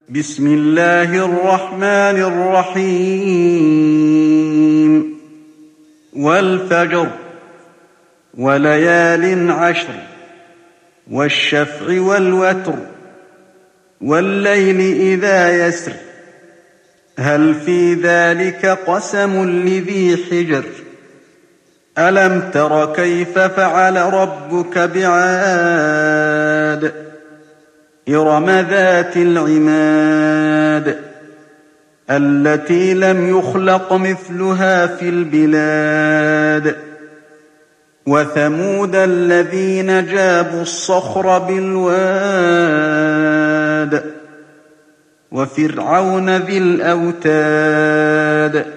بسم الله الرحمن الرحيم والفجر وليال عشر والشفع والوتر والليل إذا يسر هل في ذلك قسم لذي حجر ألم تر كيف فعل ربك بعاد إرم ذات العماد التي لم يخلق مثلها في البلاد وثمود الذين جابوا الصخر بالواد وفرعون ذي الأوتاد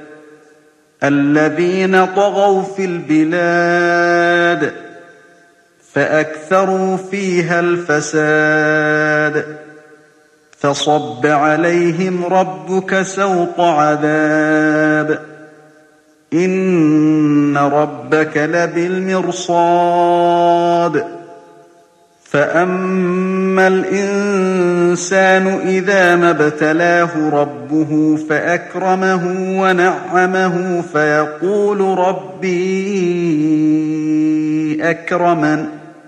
الذين طغوا في البلاد فأكثروا فيها الفساد فصب عليهم ربك سوط عذاب إن ربك لبالمرصاد فأما الإنسان إذا ما ابتلاه ربه فأكرمه ونعمه فيقول ربي أكرمن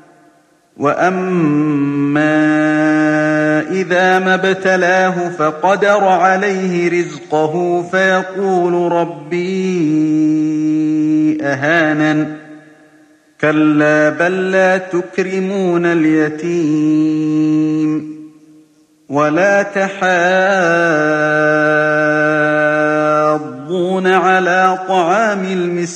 وأما إذا ما ابتلاه فقدر عليه رزقه فيقول ربي أهانن كلا بل لا تكرمون اليتيم ولا تحاضون على طعام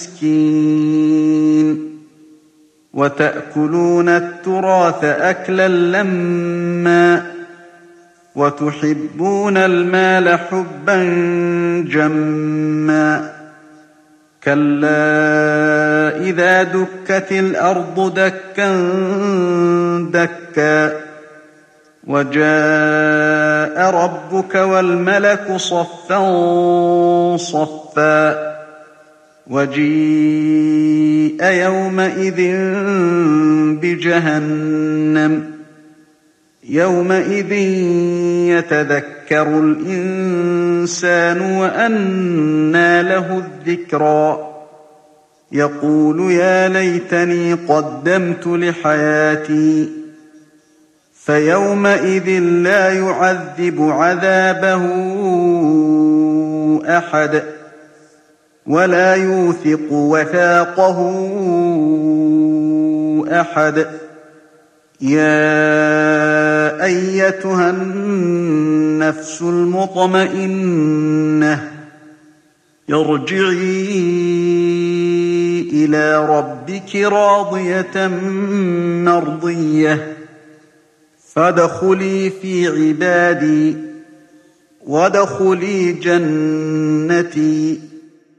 المسكين وتأكلون التراث أكلا لما وتحبون المال حبا جما كلا إذا دكت الأرض دكا دكا وجاء ربك والملك صفا صفا وجيء يومئذ بجهنم يومئذ يتذكر الإنسان وأنى له الذكرى يقول يا ليتني قدمت لحياتي فيومئذ لا يعذب عذابه أحد ولا يوثق وثاقه أحد يا أيتها النفس المطمئنة ارجعي إلى ربك راضية مرضية فادخلي في عبادي وادخلي جنتي